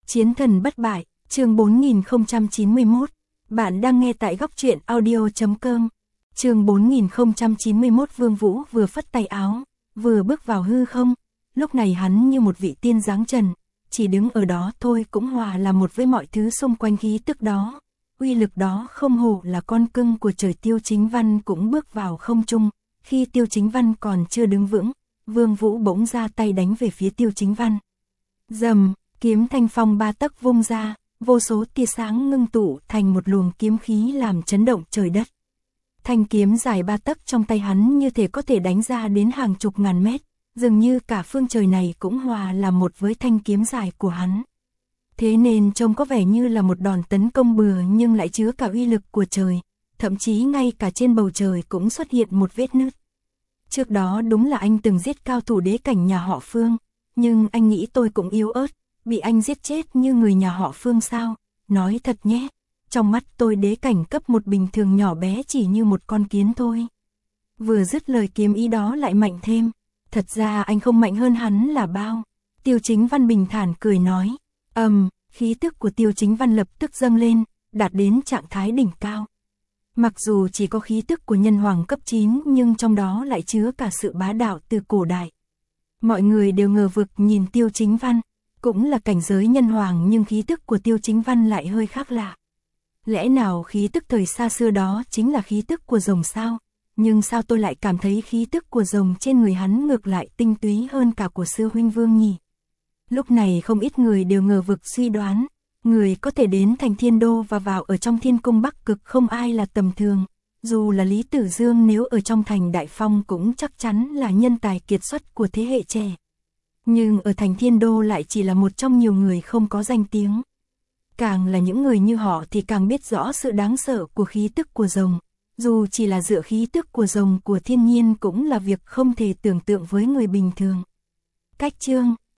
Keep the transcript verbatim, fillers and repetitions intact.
Chiến thần bất bại, chương bốn nghìn không trăm chín mươi mốt. Bạn đang nghe tại góc truyện audio chấm com. Chương bốn nghìn không trăm chín mươi mốt. Vương Vũ vừa phất tay áo, vừa bước vào hư không. Lúc này hắn như một vị tiên dáng trần, chỉ đứng ở đó thôi cũng hòa là một với mọi thứ xung quanh khí tức đó. Uy lực đó không hổ là con cưng của trời. Tiêu Chính Văn cũng bước vào không trung. Khi Tiêu Chính Văn còn chưa đứng vững, Vương Vũ bỗng ra tay đánh về phía Tiêu Chính Văn. Rầm, kiếm thanh phong ba tấc vung ra, vô số tia sáng ngưng tụ thành một luồng kiếm khí làm chấn động trời đất. Thanh kiếm dài ba tấc trong tay hắn như thể có thể đánh ra đến hàng chục ngàn mét, dường như cả phương trời này cũng hòa làm một với thanh kiếm dài của hắn. Thế nên trông có vẻ như là một đòn tấn công bừa nhưng lại chứa cả uy lực của trời, thậm chí ngay cả trên bầu trời cũng xuất hiện một vết nứt. Trước đó đúng là anh từng giết cao thủ đế cảnh nhà họ Phương, nhưng anh nghĩ tôi cũng yếu ớt, bị anh giết chết như người nhà họ Phương sao? Nói thật nhé, trong mắt tôi đế cảnh cấp một bình thường nhỏ bé chỉ như một con kiến thôi. Vừa dứt lời kiếm ý đó lại mạnh thêm, thật ra anh không mạnh hơn hắn là bao. Tiêu Chính Văn bình thản cười nói, ầm, um, khí tức của Tiêu Chính Văn lập tức dâng lên, đạt đến trạng thái đỉnh cao. Mặc dù chỉ có khí tức của nhân hoàng cấp chín nhưng trong đó lại chứa cả sự bá đạo từ cổ đại. Mọi người đều ngờ vực nhìn Tiêu Chính Văn, cũng là cảnh giới nhân hoàng nhưng khí tức của Tiêu Chính Văn lại hơi khác lạ. Lẽ nào khí tức thời xa xưa đó chính là khí tức của rồng sao? Nhưng sao tôi lại cảm thấy khí tức của rồng trên người hắn ngược lại tinh túy hơn cả của sư huynh Vương nhỉ? Lúc này không ít người đều ngờ vực suy đoán, người có thể đến thành Thiên Đô và vào ở trong Thiên Cung Bắc Cực không ai là tầm thường. Dù là Lý Tử Dương nếu ở trong thành Đại Phong cũng chắc chắn là nhân tài kiệt xuất của thế hệ trẻ. Nhưng ở thành Thiên Đô lại chỉ là một trong nhiều người không có danh tiếng. Càng là những người như họ thì càng biết rõ sự đáng sợ của khí tức của rồng. Dù chỉ là dựa khí tức của rồng của thiên nhiên cũng là việc không thể tưởng tượng với người bình thường. Cách chương